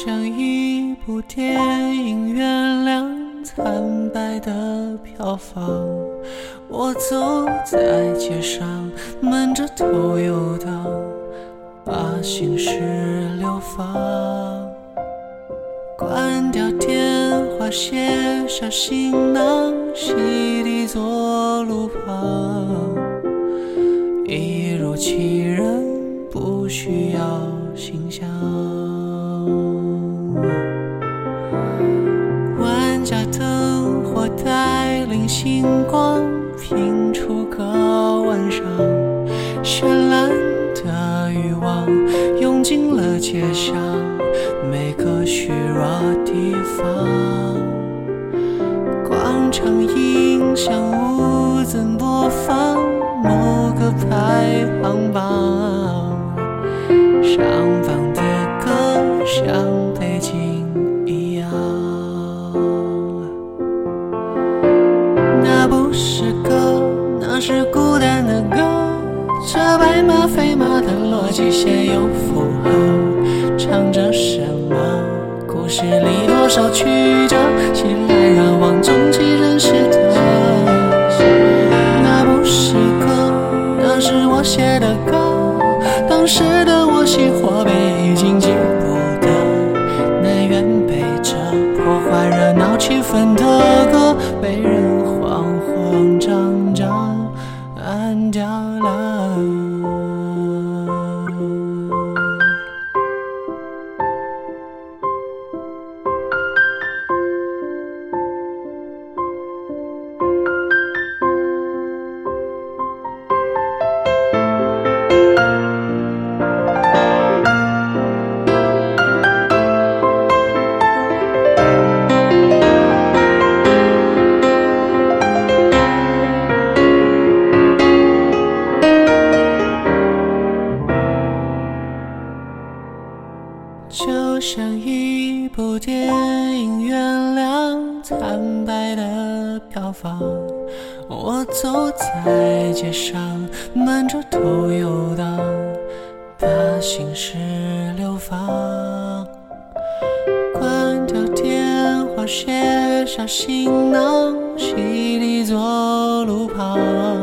像一部电影，原谅惨白的票房。我走在街上，闷着头游荡，把心事流放。关掉电话，卸下行囊，洗涤左路旁。一如其人，不需要形象。万家灯火带领星光，拼出个晚上。绚烂的欲望涌进了街巷，每个虚弱地方。广场音响无增播放某个排行榜，上方的歌像背景一样。那不是歌，那是孤单的歌，这白马飞马的逻辑线有符号，唱着什么？故事里多少曲折，熙来攘往，终其人世的。那不是歌，那是我写的歌，当时的我熄火被已经记不得，内愿背着破坏热闹气氛的歌，被人慌慌张张按掉了。就像一部电影，原谅惨白的票房。我走在街上，闷着头游荡，把心事流放。关掉电话，卸下行囊，洗涤左路旁。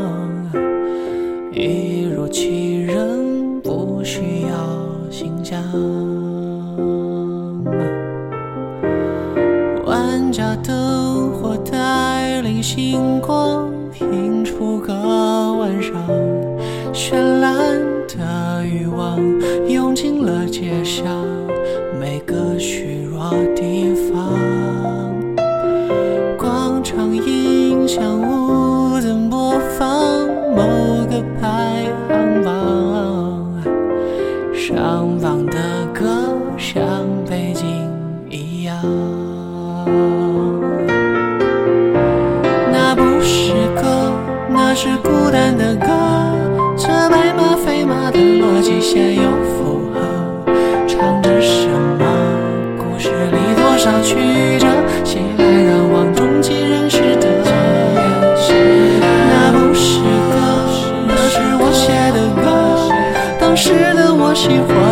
一如其人，不需要形象。万家灯火带领星光，拼出个晚上。绚烂的欲望涌进了街巷，每个虚弱地方。广场音响无增播放某个排行榜，上方的歌像背景一样。那不是歌，那是孤单的歌，这白马飞马的逻辑线有符号，唱着什么？故事里多少曲折，熙来攘往，终其人世的。那不是歌，那是我写的歌，当时的我熄火